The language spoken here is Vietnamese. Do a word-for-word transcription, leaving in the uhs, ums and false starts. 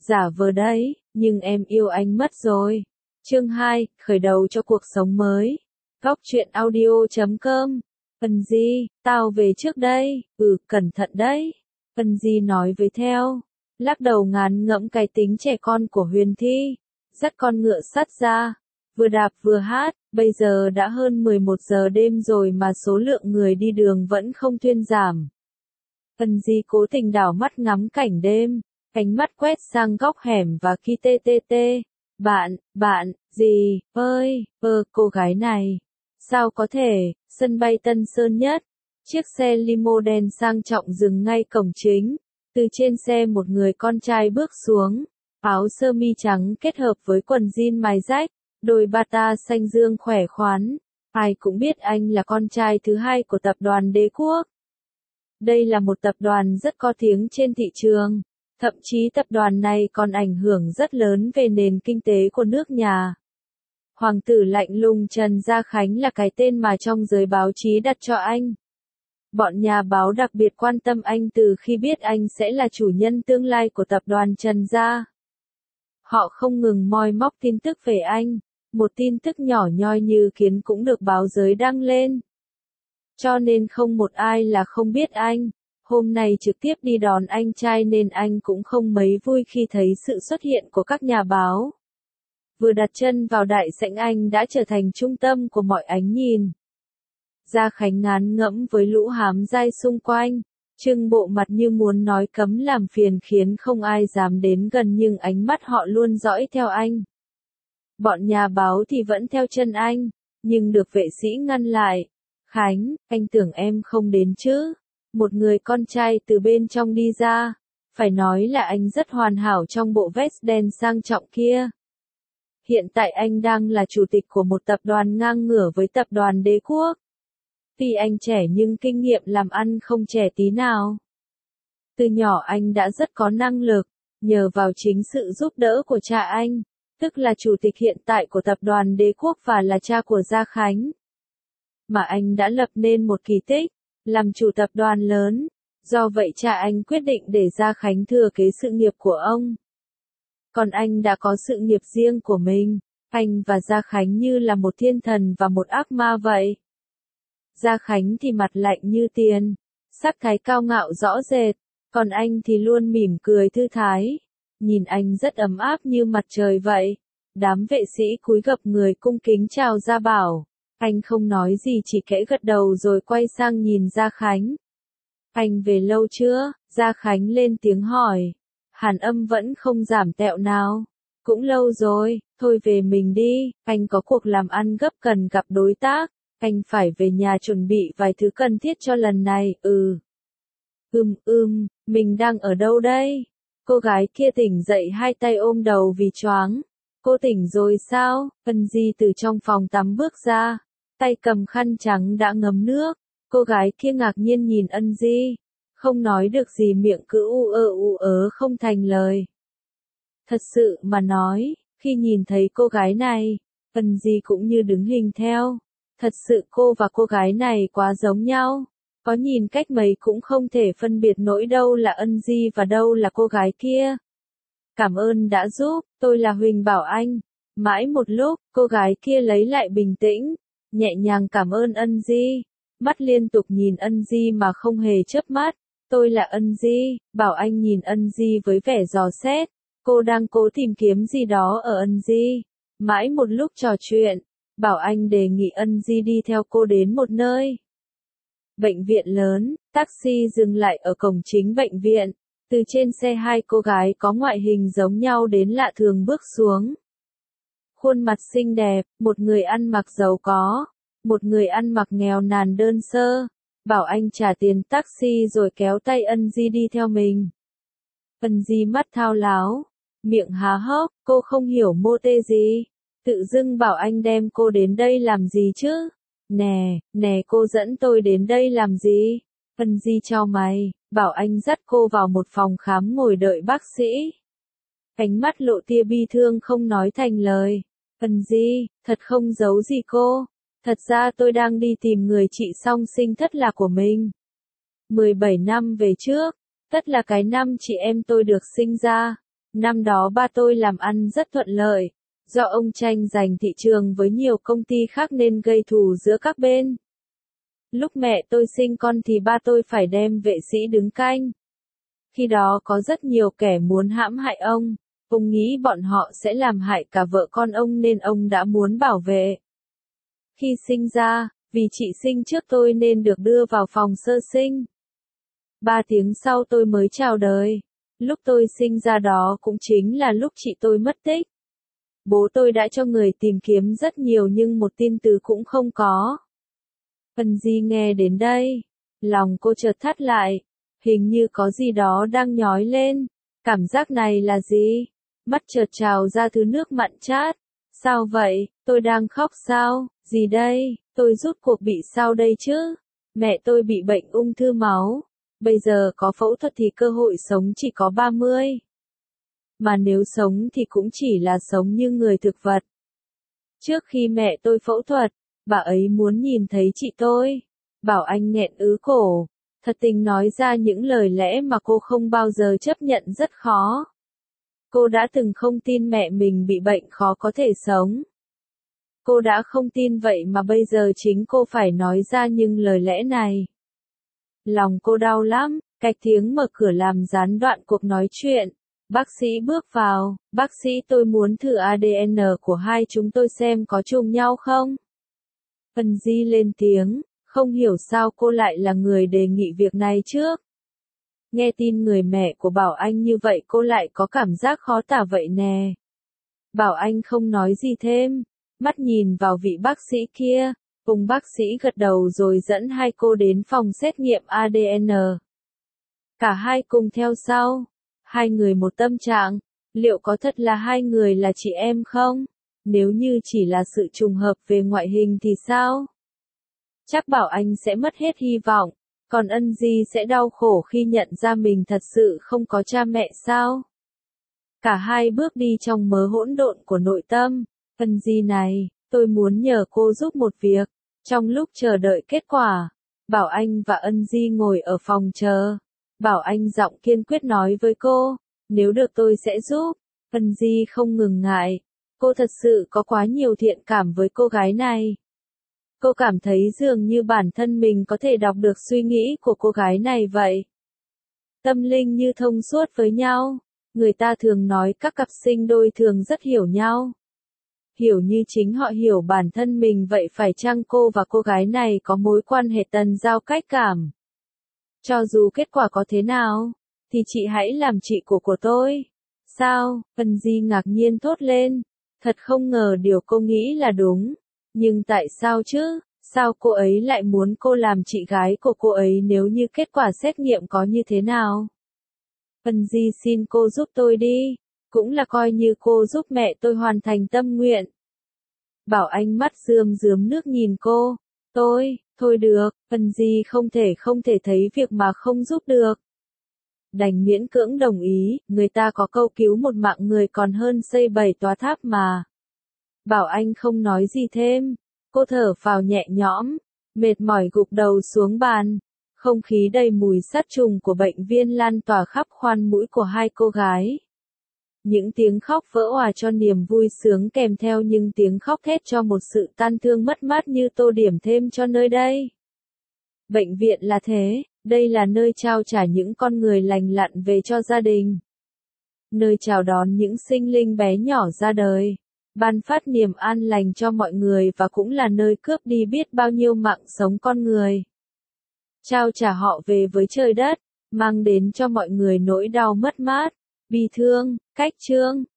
Giả vờ đấy, nhưng em yêu anh mất rồi. Chương hai, khởi đầu cho cuộc sống mới. Góc truyện audio chấm com. Ân Di, tao về trước đây, ừ, cẩn thận đấy. Ân Di nói với theo, lắc đầu ngán ngẫm cái tính trẻ con của Huyền Thi, dắt con ngựa sắt ra, vừa đạp vừa hát, bây giờ đã hơn mười một giờ đêm rồi mà số lượng người đi đường vẫn không thuyên giảm. Ân Di cố tình đảo mắt ngắm cảnh đêm, ánh mắt quét sang góc hẻm và khi tê tê tê, bạn, bạn, gì, ơi, ơ, cô gái này, sao có thể, sân bay Tân Sơn Nhất, chiếc xe limo đen sang trọng dừng ngay cổng chính, từ trên xe một người con trai bước xuống, áo sơ mi trắng kết hợp với quần jean mài rách, đôi bata xanh dương khỏe khoắn, ai cũng biết anh là con trai thứ hai của tập đoàn Đế Quốc. Đây là một tập đoàn rất có tiếng trên thị trường. Thậm chí tập đoàn này còn ảnh hưởng rất lớn về nền kinh tế của nước nhà. Hoàng tử lạnh lùng Trần Gia Khánh là cái tên mà trong giới báo chí đặt cho anh. Bọn nhà báo đặc biệt quan tâm anh từ khi biết anh sẽ là chủ nhân tương lai của tập đoàn Trần Gia. Họ không ngừng moi móc tin tức về anh, một tin tức nhỏ nhoi như kiến cũng được báo giới đăng lên. Cho nên không một ai là không biết anh. Hôm nay trực tiếp đi đón anh trai nên anh cũng không mấy vui khi thấy sự xuất hiện của các nhà báo. Vừa đặt chân vào đại sảnh anh đã trở thành trung tâm của mọi ánh nhìn. Gia Khánh ngán ngẫm với lũ hám dai xung quanh, trưng bộ mặt như muốn nói cấm làm phiền khiến không ai dám đến gần nhưng ánh mắt họ luôn dõi theo anh. Bọn nhà báo thì vẫn theo chân anh, nhưng được vệ sĩ ngăn lại. Khánh, anh tưởng em không đến chứ? Một người con trai từ bên trong đi ra, phải nói là anh rất hoàn hảo trong bộ vest đen sang trọng kia. Hiện tại anh đang là chủ tịch của một tập đoàn ngang ngửa với tập đoàn Đế Quốc. Tuy anh trẻ nhưng kinh nghiệm làm ăn không trẻ tí nào. Từ nhỏ anh đã rất có năng lực, nhờ vào chính sự giúp đỡ của cha anh, tức là chủ tịch hiện tại của tập đoàn Đế Quốc và là cha của Gia Khánh. Mà anh đã lập nên một kỳ tích, làm chủ tập đoàn lớn, do vậy cha anh quyết định để Gia Khánh thừa kế sự nghiệp của ông. Còn anh đã có sự nghiệp riêng của mình, anh và Gia Khánh như là một thiên thần và một ác ma vậy. Gia Khánh thì mặt lạnh như tiền, sắc thái cao ngạo rõ rệt, còn anh thì luôn mỉm cười thư thái, nhìn anh rất ấm áp như mặt trời vậy. Đám vệ sĩ cúi gập người cung kính chào Gia Bảo. Anh không nói gì chỉ khẽ gật đầu rồi quay sang nhìn Gia Khánh. Anh về lâu chưa? Gia Khánh lên tiếng hỏi. Hàn Âm vẫn không giảm tẹo nào. Cũng lâu rồi, thôi về mình đi, anh có cuộc làm ăn gấp cần gặp đối tác. Anh phải về nhà chuẩn bị vài thứ cần thiết cho lần này, ừ. Ừm ừm, mình đang ở đâu đây? Cô gái kia tỉnh dậy hai tay ôm đầu vì choáng. Cô tỉnh rồi sao? Ân Di từ trong phòng tắm bước ra. Tay cầm khăn trắng đã ngấm nước, cô gái kia ngạc nhiên nhìn Ân Di, không nói được gì miệng cứ u ơ u ớ không thành lời. Thật sự mà nói, khi nhìn thấy cô gái này, Ân Di cũng như đứng hình theo, thật sự cô và cô gái này quá giống nhau, có nhìn cách mấy cũng không thể phân biệt nổi đâu là Ân Di và đâu là cô gái kia. Cảm ơn đã giúp, tôi là Huỳnh Bảo Anh. Mãi một lúc, cô gái kia lấy lại bình tĩnh. Nhẹ nhàng cảm ơn Ân Di, mắt liên tục nhìn Ân Di mà không hề chớp mắt. Tôi là Ân Di, Bảo Anh nhìn Ân Di với vẻ dò xét. Cô đang cố tìm kiếm gì đó ở Ân Di. Mãi một lúc trò chuyện, Bảo Anh đề nghị Ân Di đi theo cô đến một nơi. Bệnh viện lớn, taxi dừng lại ở cổng chính bệnh viện. Từ trên xe hai cô gái có ngoại hình giống nhau đến lạ thường bước xuống. Khuôn mặt xinh đẹp, một người ăn mặc giàu có, một người ăn mặc nghèo nàn đơn sơ. Bảo Anh trả tiền taxi rồi kéo tay Ân Di đi theo mình. Ân Di mắt thao láo, miệng há hốc, cô không hiểu mô tê gì. Tự dưng Bảo Anh đem cô đến đây làm gì chứ? Nè, nè cô dẫn tôi đến đây làm gì? Ân Di chau mày, Bảo Anh dắt cô vào một phòng khám ngồi đợi bác sĩ. Ánh mắt lộ tia bi thương không nói thành lời. Ân Di, thật không giấu gì cô. Thật ra tôi đang đi tìm người chị song sinh thất lạc của mình. mười bảy năm về trước, tất là cái năm chị em tôi được sinh ra. Năm đó ba tôi làm ăn rất thuận lợi, do ông tranh giành thị trường với nhiều công ty khác nên gây thù giữa các bên. Lúc mẹ tôi sinh con thì ba tôi phải đem vệ sĩ đứng canh. Khi đó có rất nhiều kẻ muốn hãm hại ông, ông nghĩ bọn họ sẽ làm hại cả vợ con ông nên ông đã muốn bảo vệ. Khi sinh ra, vì chị sinh trước tôi nên được đưa vào phòng sơ sinh. Ba tiếng sau tôi mới chào đời. Lúc tôi sinh ra đó cũng chính là lúc chị tôi mất tích. Bố tôi đã cho người tìm kiếm rất nhiều nhưng một tin từ cũng không có. Phần Di nghe đến đây, lòng cô chợt thắt lại, hình như có gì đó đang nhói lên. Cảm giác này là gì? Mắt chợt trào ra thứ nước mặn chát. Sao vậy? Tôi đang khóc sao? Gì đây? Tôi rốt cuộc bị sao đây chứ? Mẹ tôi bị bệnh ung thư máu. Bây giờ có phẫu thuật thì cơ hội sống chỉ có ba mươi. Mà nếu sống thì cũng chỉ là sống như người thực vật. Trước khi mẹ tôi phẫu thuật, bà ấy muốn nhìn thấy chị tôi. Bảo Anh nghẹn ứ cổ, thật tình nói ra những lời lẽ mà cô không bao giờ chấp nhận rất khó. Cô đã từng không tin mẹ mình bị bệnh khó có thể sống. Cô đã không tin vậy mà bây giờ chính cô phải nói ra những lời lẽ này. Lòng cô đau lắm, cạch tiếng mở cửa làm gián đoạn cuộc nói chuyện. Bác sĩ bước vào, bác sĩ tôi muốn thử a đê en của hai chúng tôi xem có trùng nhau không? Phần Di lên tiếng, không hiểu sao cô lại là người đề nghị việc này trước. Nghe tin người mẹ của Bảo Anh như vậy cô lại có cảm giác khó tả vậy nè. Bảo Anh không nói gì thêm, mắt nhìn vào vị bác sĩ kia, cùng bác sĩ gật đầu rồi dẫn hai cô đến phòng xét nghiệm a đê en. Cả hai cùng theo sau, hai người một tâm trạng, liệu có thật là hai người là chị em không? Nếu như chỉ là sự trùng hợp về ngoại hình thì sao? Chắc Bảo Anh sẽ mất hết hy vọng, còn Ân Di sẽ đau khổ khi nhận ra mình thật sự không có cha mẹ sao? Cả hai bước đi trong mớ hỗn độn của nội tâm. Ân Di này, tôi muốn nhờ cô giúp một việc. Trong lúc chờ đợi kết quả, Bảo Anh và Ân Di ngồi ở phòng chờ. Bảo Anh giọng kiên quyết nói với cô, nếu được tôi sẽ giúp. Ân Di không ngừng ngại, cô thật sự có quá nhiều thiện cảm với cô gái này. Cô cảm thấy dường như bản thân mình có thể đọc được suy nghĩ của cô gái này vậy. Tâm linh như thông suốt với nhau, người ta thường nói các cặp sinh đôi thường rất hiểu nhau. Hiểu như chính họ hiểu bản thân mình vậy phải chăng cô và cô gái này có mối quan hệ tần giao cách cảm? Cho dù kết quả có thế nào, thì chị hãy làm chị của của tôi. Sao? Phần Di ngạc nhiên thốt lên. Thật không ngờ điều cô nghĩ là đúng. Nhưng tại sao chứ? Sao cô ấy lại muốn cô làm chị gái của cô ấy nếu như kết quả xét nghiệm có như thế nào? Phần Di xin cô giúp tôi đi. Cũng là coi như cô giúp mẹ tôi hoàn thành tâm nguyện. Bảo Anh mắt rơm rớm nước nhìn cô. Tôi, thôi được, Phần Di không thể không thể thấy việc mà không giúp được. Đành miễn cưỡng đồng ý, người ta có câu cứu một mạng người còn hơn xây bảy tòa tháp mà. Bảo Anh không nói gì thêm, cô thở phào nhẹ nhõm, mệt mỏi gục đầu xuống bàn. Không khí đầy mùi sát trùng của bệnh viên lan tỏa khắp khoan mũi của hai cô gái. Những tiếng khóc vỡ òa cho niềm vui sướng kèm theo những tiếng khóc thét cho một sự tan thương mất mát như tô điểm thêm cho nơi đây. Bệnh viện là thế, đây là nơi trao trả những con người lành lặn về cho gia đình. Nơi chào đón những sinh linh bé nhỏ ra đời. Ban phát niềm an lành cho mọi người và cũng là nơi cướp đi biết bao nhiêu mạng sống con người. Trao trả họ về với trời đất, mang đến cho mọi người nỗi đau mất mát, bi thương, cách trương,